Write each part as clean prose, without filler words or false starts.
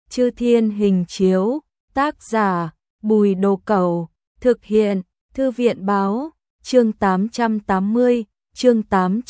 Chư Thiên Hình Chiếu, tác giả Bùi Đồ Cẩu, thực hiện Thư viện Báo, chương 880, chương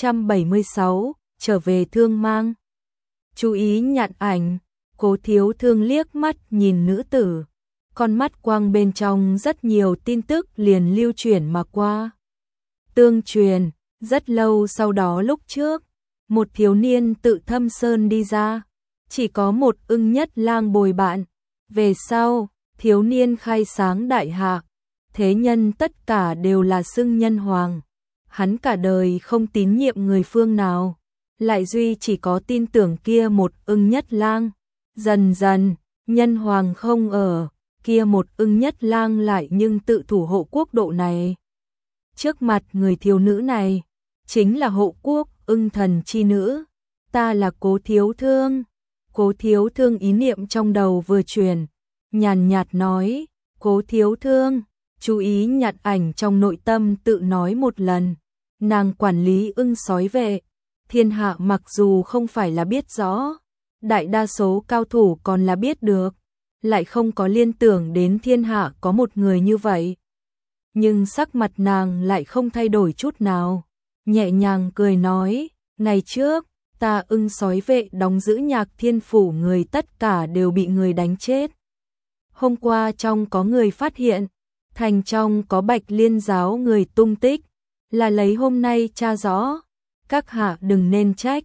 876, trở về Thương Mang. Chú ý nhạn ảnh, Cố Thiếu Thương liếc mắt nhìn nữ tử, con mắt quang bên trong rất nhiều tin tức liền lưu chuyển mà qua. Tương truyền, rất lâu sau đó lúc trước, một thiếu niên tự thâm sơn đi ra, chỉ có một ưng nhất lang bồi bạn. Về sau, thiếu niên khai sáng đại hạ, thế nhân tất cả đều là xưng nhân hoàng. Hắn cả đời không tín nhiệm người phương nào, lại duy chỉ có tin tưởng kia một ưng nhất lang. Dần dần, nhân hoàng không ở, kia một ưng nhất lang lại nhưng tự thủ hộ quốc độ này. Trước mặt người thiếu nữ này, chính là hộ quốc ưng thần chi nữ. Ta là Cố Thiếu Thương. Cố Thiếu Thương ý niệm trong đầu vừa truyền, nhàn nhạt nói, Cố Thiếu Thương, chú ý nhặt ảnh trong nội tâm tự nói một lần. Nàng quản lý ưng sói vệ, thiên hạ mặc dù không phải là biết rõ, đại đa số cao thủ còn là biết được, lại không có liên tưởng đến thiên hạ có một người như vậy. Nhưng sắc mặt nàng lại không thay đổi chút nào, nhẹ nhàng cười nói, ngày trước, ta ưng sói vệ đóng giữ Nhạc Thiên Phủ người tất cả đều bị người đánh chết. Hôm qua trong có người phát hiện, thành trong có Bạch Liên giáo người tung tích, là lấy hôm nay tra rõ, các hạ đừng nên trách.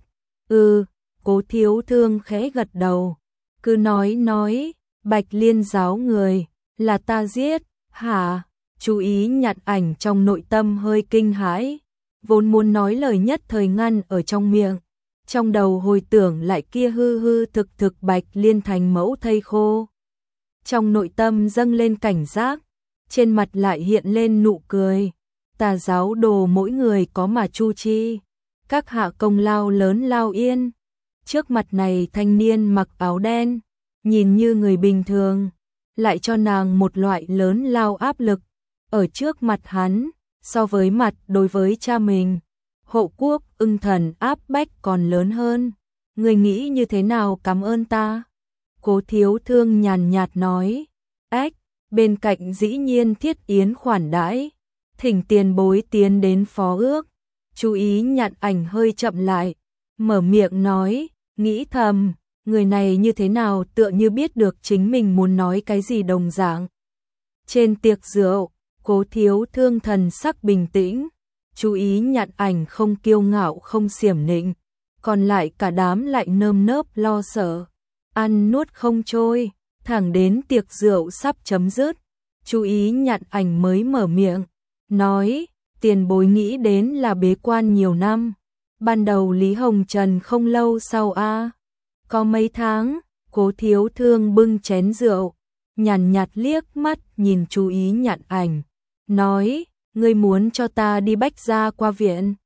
Cố Thiếu Thương khẽ gật đầu, cứ nói, Bạch Liên giáo người, là ta giết, hả? Chú ý nhặt ảnh trong nội tâm hơi kinh hãi, vốn muốn nói lời nhất thời ngăn ở trong miệng, trong đầu hồi tưởng lại kia hư hư thực thực Bạch Liên thành mẫu thây khô. Trong nội tâm dâng lên cảnh giác, trên mặt lại hiện lên nụ cười. Tà giáo đồ mỗi người có mà chu chi, các hạ công lao lớn lao yên. Trước mặt này thanh niên mặc áo đen, nhìn như người bình thường, lại cho nàng một loại lớn lao áp lực. Ở trước mặt hắn, so với mặt đối với cha mình, hộ quốc ưng thần áp bách còn lớn hơn. Người nghĩ như thế nào cảm ơn ta? Cố Thiếu Thương nhàn nhạt nói. Bên cạnh dĩ nhiên Thiết Yến khoản đãi, thỉnh tiền bối tiến đến phó ước. Chú ý nhạn ảnh hơi chậm lại, mở miệng nói, nghĩ thầm, người này như thế nào tựa như biết được chính mình muốn nói cái gì đồng dạng. Trên tiệc rượu, Cố Thiếu Thương thần sắc bình tĩnh, chú ý nhạn ảnh không kiêu ngạo không xiểm nịnh, còn lại cả đám lại nơm nớp lo sợ, ăn nuốt không trôi, thẳng đến tiệc rượu sắp chấm dứt, chú ý nhạn ảnh mới mở miệng, nói, tiền bối nghĩ đến là bế quan nhiều năm, ban đầu Lý Hồng Trần không lâu sau có mấy tháng. Cố Thiếu Thương bưng chén rượu, nhàn nhạt liếc mắt nhìn chú ý nhạn ảnh, nói, ngươi muốn cho ta đi Bách Gia qua viện.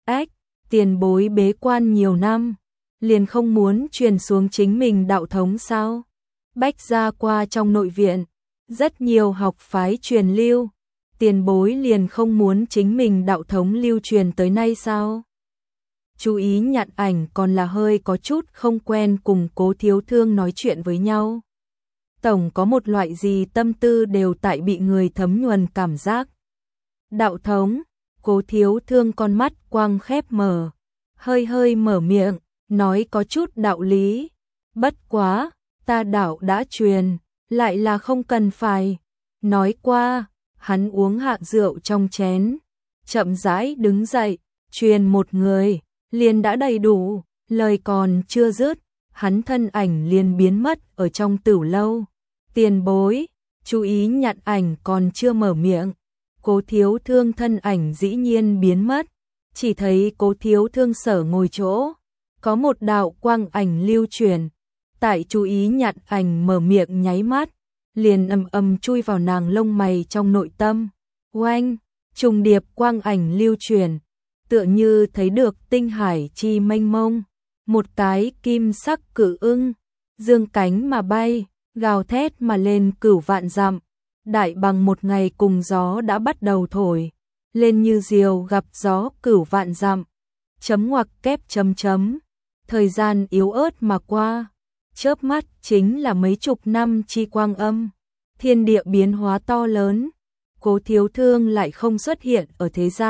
Tiền bối bế quan nhiều năm, liền không muốn truyền xuống chính mình đạo thống sao? Bách Gia qua trong nội viện, rất nhiều học phái truyền lưu, tiền bối liền không muốn chính mình đạo thống lưu truyền tới nay sao? Chú ý nhạn ảnh còn là hơi có chút không quen cùng Cố Thiếu Thương nói chuyện với nhau. Tổng có một loại gì tâm tư đều tại bị người thấm nhuần cảm giác. Đạo thống, Cố Thiếu Thương con mắt quang khép mở, hơi mở miệng, nói có chút đạo lý. Bất quá, ta đạo đã truyền, lại là không cần phải. Nói qua, hắn uống hạ rượu trong chén, chậm rãi đứng dậy, truyền một người, liền đã đầy đủ, lời còn chưa dứt, hắn thân ảnh liền biến mất ở trong tửu lâu. Tiền bối, chú ý nhạn ảnh còn chưa mở miệng, Cố Thiếu Thương thân ảnh dĩ nhiên biến mất, chỉ thấy Cố Thiếu Thương sở ngồi chỗ, có một đạo quang ảnh lưu truyền, tại chú ý nhạn ảnh mở miệng nháy mắt, liền ầm chui vào nàng lông mày trong nội tâm. Oanh, trùng điệp quang ảnh lưu truyền, tựa như thấy được tinh hải chi mênh mông, một cái kim sắc cự ưng, dương cánh mà bay, gào thét mà lên cửu vạn dặm, đại bằng một ngày cùng gió đã bắt đầu thổi, lên như diều gặp gió cửu vạn dặm, chấm ngoặc kép chấm chấm, thời gian yếu ớt mà qua, chớp mắt chính là mấy chục năm chi quang âm, thiên địa biến hóa to lớn. Cố Thiếu Thương lại không xuất hiện ở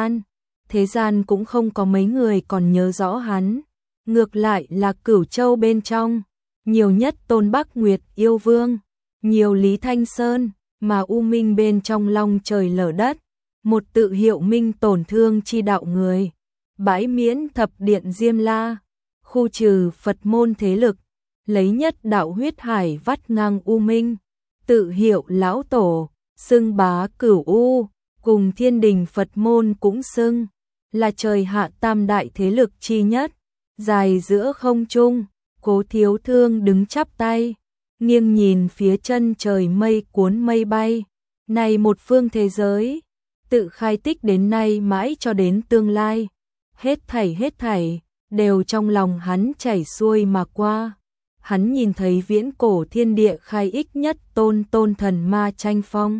thế gian cũng không có mấy người còn nhớ rõ hắn. Ngược lại là Cửu Châu bên trong, nhiều nhất Tôn Bắc Nguyệt yêu vương, nhiều Lý Thanh Sơn, mà U Minh bên trong long trời lở đất, một tự hiệu minh tổn thương chi đạo người. Bãi miễn thập điện Diêm La, khu trừ Phật môn thế lực, lấy nhất đạo huyết hải vắt ngang U Minh, tự hiệu lão tổ, xưng bá Cửu U, cùng Thiên Đình Phật môn cũng xưng là trời hạ tam đại thế lực chi nhất. Dài giữa không trung, Cố Thiếu Thương đứng chắp tay, nghiêng nhìn phía chân trời mây cuốn mây bay. Này một phương thế giới, tự khai tích đến nay mãi cho đến tương lai, hết thảy, đều trong lòng hắn chảy xuôi mà qua. Hắn nhìn thấy viễn cổ thiên địa khai ích nhất tôn thần ma tranh phong.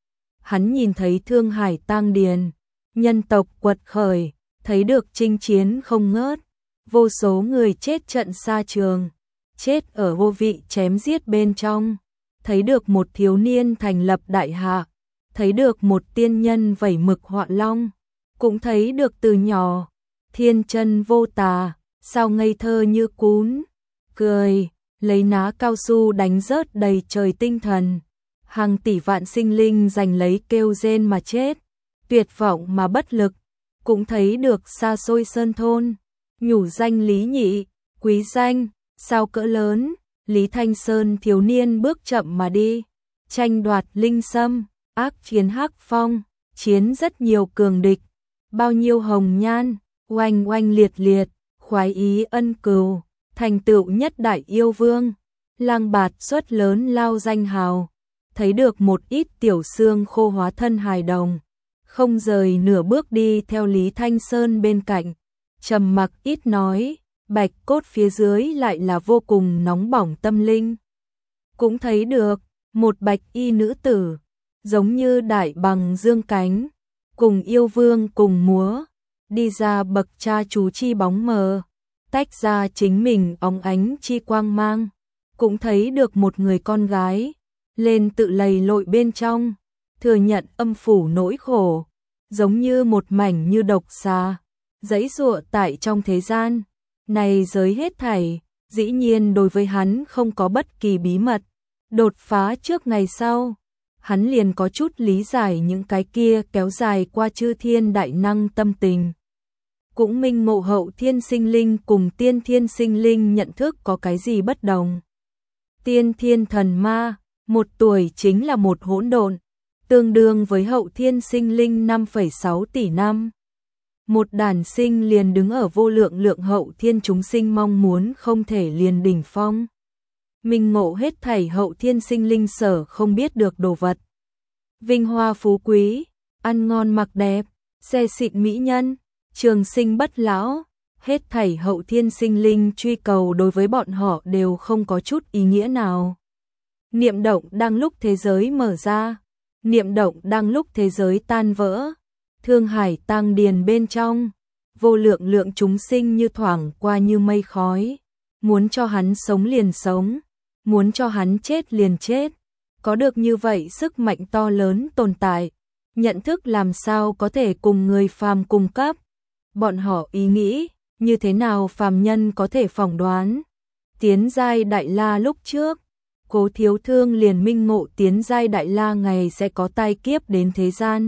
Hắn nhìn thấy Thương Hải tang điền, nhân tộc quật khởi, thấy được chinh chiến không ngớt. Vô số người chết trận xa trường, chết ở vô vị chém giết bên trong, thấy được một thiếu niên thành lập đại hạ, thấy được một tiên nhân vẩy mực họa long, cũng thấy được từ nhỏ, thiên chân vô tà, sao ngây thơ như cún, cười, lấy ná cao su đánh rớt đầy trời tinh thần, hàng tỷ vạn sinh linh giành lấy kêu rên mà chết, tuyệt vọng mà bất lực, cũng thấy được xa xôi sơn thôn. Nhủ danh Lý Nhị, quý danh, sao cỡ lớn, Lý Thanh Sơn thiếu niên bước chậm mà đi, tranh đoạt linh sâm, ác chiến hắc phong, chiến rất nhiều cường địch, bao nhiêu hồng nhan, oanh oanh liệt liệt, khoái ý ân cừu, thành tựu nhất đại yêu vương, lang bạt xuất lớn lao danh hào, thấy được một ít tiểu xương khô hóa thân hài đồng, không rời nửa bước đi theo Lý Thanh Sơn bên cạnh. Trầm mặc ít nói, bạch cốt phía dưới lại là vô cùng nóng bỏng tâm linh. Cũng thấy được, một bạch y nữ tử, giống như đại bằng dương cánh, cùng yêu vương cùng múa, đi ra bậc cha chú chi bóng mờ, tách ra chính mình óng ánh chi quang mang. Cũng thấy được một người con gái, lên tự lầy lội bên trong, thừa nhận âm phủ nỗi khổ, giống như một mảnh như độc xà. Giãy giụa tại trong thế gian, này giới hết thảy, dĩ nhiên đối với hắn không có bất kỳ bí mật. Đột phá trước ngày sau, hắn liền có chút lý giải những cái kia kéo dài qua chư thiên đại năng tâm tình. Cũng minh ngộ hậu thiên sinh linh cùng tiên thiên sinh linh nhận thức có cái gì bất đồng. Tiên thiên thần ma, một tuổi chính là một hỗn độn, tương đương với hậu thiên sinh linh 5,6 tỷ năm. Một đàn sinh liền đứng ở vô lượng lượng hậu thiên chúng sinh mong muốn không thể liền đỉnh phong. Minh ngộ hết thảy hậu thiên sinh linh sở không biết được đồ vật. Vinh hoa phú quý, ăn ngon mặc đẹp, xe xịn mỹ nhân, trường sinh bất lão, hết thảy hậu thiên sinh linh truy cầu đối với bọn họ đều không có chút ý nghĩa nào. Niệm động đang lúc thế giới mở ra, niệm động đang lúc thế giới tan vỡ. Thương Hải tang điền bên trong, vô lượng lượng chúng sinh như thoảng qua như mây khói, muốn cho hắn sống liền sống, muốn cho hắn chết liền chết. Có được như vậy sức mạnh to lớn tồn tại, nhận thức làm sao có thể cùng người phàm cung cấp. Bọn họ ý nghĩ, như thế nào phàm nhân có thể phỏng đoán. Tiến giai Đại La lúc trước, Cố Thiếu Thương liền minh ngộ tiến giai Đại La ngày sẽ có tai kiếp đến thế gian.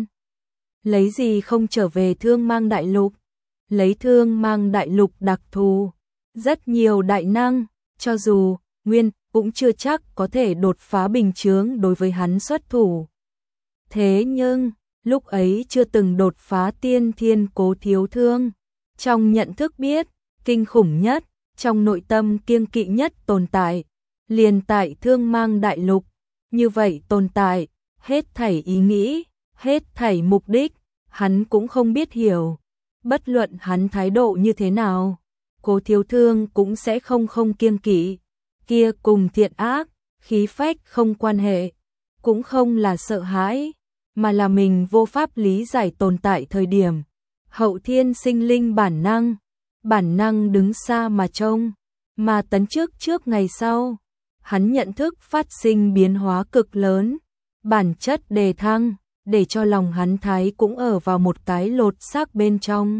Lấy gì không trở về Thương Mang Đại Lục, lấy Thương Mang Đại Lục đặc thù, rất nhiều đại năng, cho dù nguyên cũng chưa chắc có thể đột phá bình chướng đối với hắn xuất thủ. Thế nhưng, lúc ấy chưa từng đột phá tiên thiên Cố Thiếu Thương, trong nhận thức biết, kinh khủng nhất, trong nội tâm kiêng kỵ nhất tồn tại, liền tại Thương Mang Đại Lục, như vậy tồn tại, hết thảy ý nghĩ, hết thảy mục đích, hắn cũng không biết hiểu. Bất luận hắn thái độ như thế nào, Cố Thiếu Thương cũng sẽ không kiêng kỵ. Kia cùng thiện ác, khí phách không quan hệ, cũng không là sợ hãi, mà là mình vô pháp lý giải tồn tại thời điểm. Hậu thiên sinh linh bản năng đứng xa mà trông, mà tấn trước ngày sau, hắn nhận thức phát sinh biến hóa cực lớn, bản chất đề thăng, để cho lòng hắn thái cũng ở vào một cái lột xác bên trong.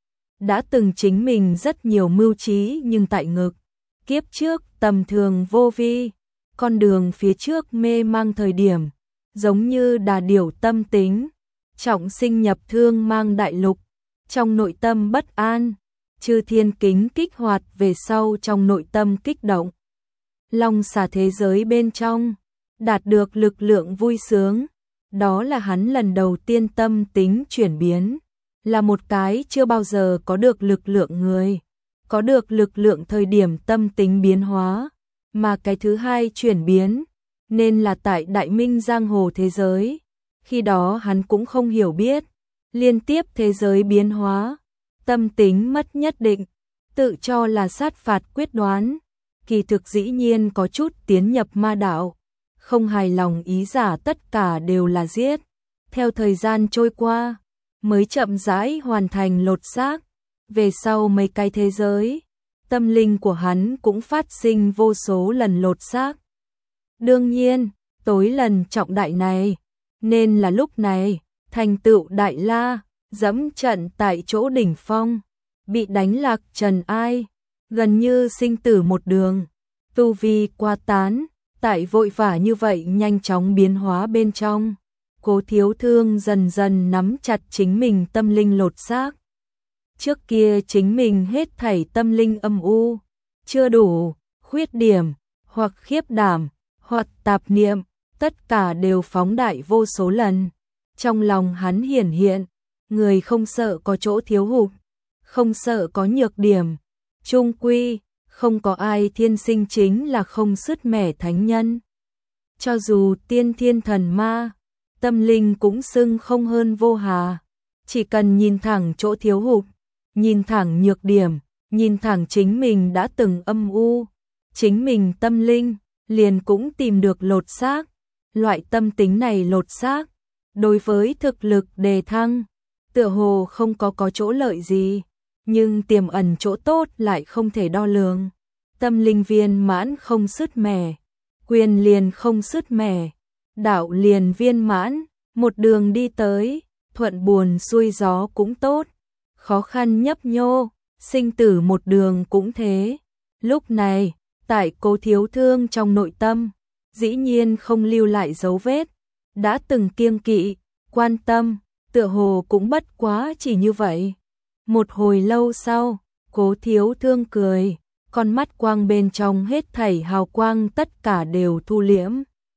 Đã từng chính mình rất nhiều mưu trí nhưng tại ngực, kiếp trước tầm thường vô vi, con đường phía trước mê mang thời điểm, giống như đà điểu tâm tính, trọng sinh nhập thương mang đại lục, trong nội tâm bất an, chư thiên kính kích hoạt về sau trong nội tâm kích động. Long xà thế giới bên trong, đạt được lực lượng vui sướng, đó là hắn lần đầu tiên tâm tính chuyển biến, là một cái chưa bao giờ có được lực lượng người, có được lực lượng thời điểm tâm tính biến hóa, mà cái thứ hai chuyển biến, nên là tại Đại Minh giang hồ thế giới, khi đó hắn cũng không hiểu biết, liên tiếp thế giới biến hóa, tâm tính mất nhất định, tự cho là sát phạt quyết đoán, kỳ thực dĩ nhiên có chút tiến nhập ma đạo, không hài lòng ý giả tất cả đều là giết. Theo thời gian trôi qua, mới chậm rãi hoàn thành lột xác, về sau mấy cái thế giới, tâm linh của hắn cũng phát sinh vô số lần lột xác. Đương nhiên, tối lần trọng đại này, nên là lúc này, thành tựu đại la, dẫm trận tại chỗ đỉnh phong, bị đánh lạc trần ai, gần như sinh tử một đường, tu vi qua tán, tại vội vã như vậy nhanh chóng biến hóa bên trong. Cố Thiếu Thương dần dần nắm chặt chính mình tâm linh lột xác. Trước kia chính mình hết thảy tâm linh âm u, chưa đủ, khuyết điểm, hoặc khiếp đảm, hoặc tạp niệm, tất cả đều phóng đại vô số lần. Trong lòng hắn hiển hiện, người không sợ có chỗ thiếu hụt, không sợ có nhược điểm, chung quy, không có ai thiên sinh chính là không sứt mẻ thánh nhân. Cho dù tiên thiên thần ma, tâm linh cũng xưng không hơn vô hà, chỉ cần nhìn thẳng chỗ thiếu hụt, nhìn thẳng nhược điểm, nhìn thẳng chính mình đã từng âm u, chính mình tâm linh, liền cũng tìm được lột xác. Loại tâm tính này lột xác, đối với thực lực đề thăng, tựa hồ không có chỗ lợi gì, nhưng tiềm ẩn chỗ tốt lại không thể đo lường. Tâm linh viên mãn không sứt mẻ, quyền liền không sứt mẻ, đạo liền viên mãn, một đường đi tới, thuận buồn xuôi gió cũng tốt, khó khăn nhấp nhô, sinh tử một đường cũng thế. Lúc này, tại Cố Thiếu Thương trong nội tâm, dĩ nhiên không lưu lại dấu vết, đã từng kiêng kỵ, quan tâm, tựa hồ cũng bất quá chỉ như vậy. Một hồi lâu sau, Cố Thiếu Thương cười, con mắt quang bên trong hết thảy hào quang tất cả đều thu liễm.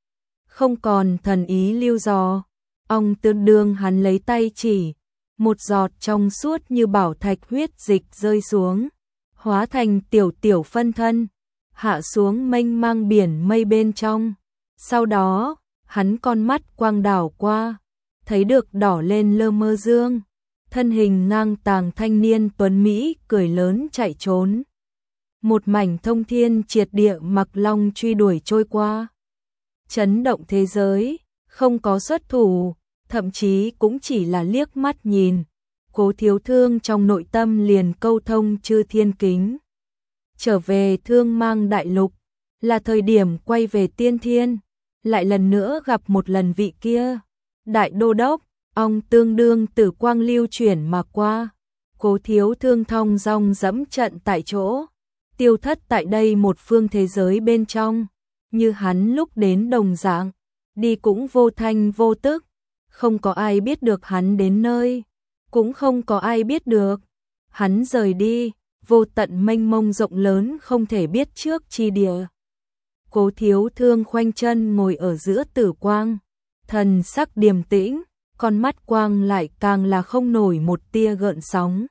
Không còn thần ý lưu dò, ông tương đương hắn lấy tay chỉ, một giọt trong suốt như bảo thạch huyết dịch rơi xuống, hóa thành tiểu tiểu phân thân, hạ xuống mênh mang biển mây bên trong. Sau đó, hắn con mắt quang đảo qua, thấy được đỏ lên lơ mơ dương, thân hình ngang tàng thanh niên tuấn Mỹ cười lớn chạy trốn. Một mảnh thông thiên triệt địa mặc long truy đuổi trôi qua. Chấn động thế giới, không có xuất thủ, thậm chí cũng chỉ là liếc mắt nhìn. Cố Thiếu Thương trong nội tâm liền câu thông chư thiên kính. Trở về Thương Mang đại lục, là thời điểm quay về tiên thiên, lại lần nữa gặp một lần vị kia. Đại đô đốc, ông tương đương tử quang lưu chuyển mà qua. Cố Thiếu Thương thong dong dẫm trận tại chỗ, tiêu thất tại đây một phương thế giới bên trong, như hắn lúc đến đồng dạng, đi cũng vô thanh vô tức, không có ai biết được hắn đến nơi, cũng không có ai biết được hắn rời đi, vô tận mênh mông rộng lớn không thể biết trước chi địa. Cố Thiếu Thương khoanh chân ngồi ở giữa tử quang, thần sắc điềm tĩnh, con mắt quang lại càng là không nổi một tia gợn sóng.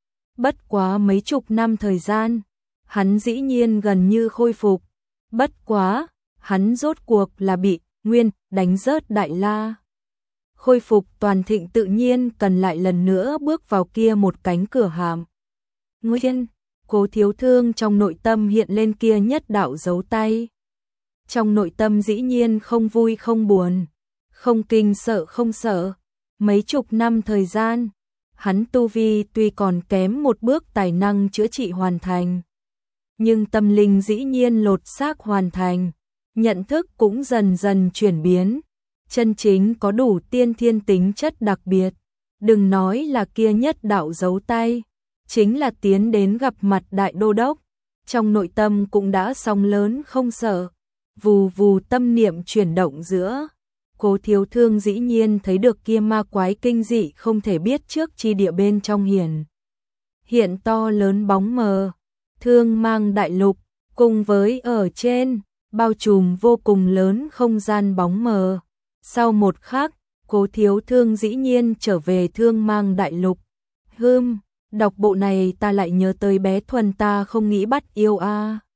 Bất quá mấy chục năm thời gian, hắn dĩ nhiên gần như khôi phục. Bất quá, hắn rốt cuộc là bị Nguyên đánh rớt đại la. Khôi phục toàn thịnh tự nhiên cần lại lần nữa bước vào kia một cánh cửa hàm. Nguyên, Cố Thiếu Thương trong nội tâm hiện lên kia nhất đạo dấu tay. Trong nội tâm dĩ nhiên không vui không buồn, không kinh sợ không sợ. Mấy chục năm thời gian, hắn tu vi tuy còn kém một bước tài năng chữa trị hoàn thành, nhưng tâm linh dĩ nhiên lột xác hoàn thành, nhận thức cũng dần dần chuyển biến, chân chính có đủ tiên thiên tính chất đặc biệt. Đừng nói là kia nhất đạo giấu tay, chính là tiến đến gặp mặt đại đô đốc, trong nội tâm cũng đã sóng lớn không sợ. Vù vù tâm niệm chuyển động giữa, Cố Thiếu Thương dĩ nhiên thấy được kia ma quái kinh dị không thể biết trước chi địa bên trong hiện to lớn bóng mờ, Thương Mang đại lục, cùng với ở trên, bao trùm vô cùng lớn không gian bóng mờ. Sau một khắc, Cố Thiếu Thương dĩ nhiên trở về Thương Mang đại lục. Đọc bộ này ta lại nhớ tới bé Thuần ta không nghĩ bắt yêu a.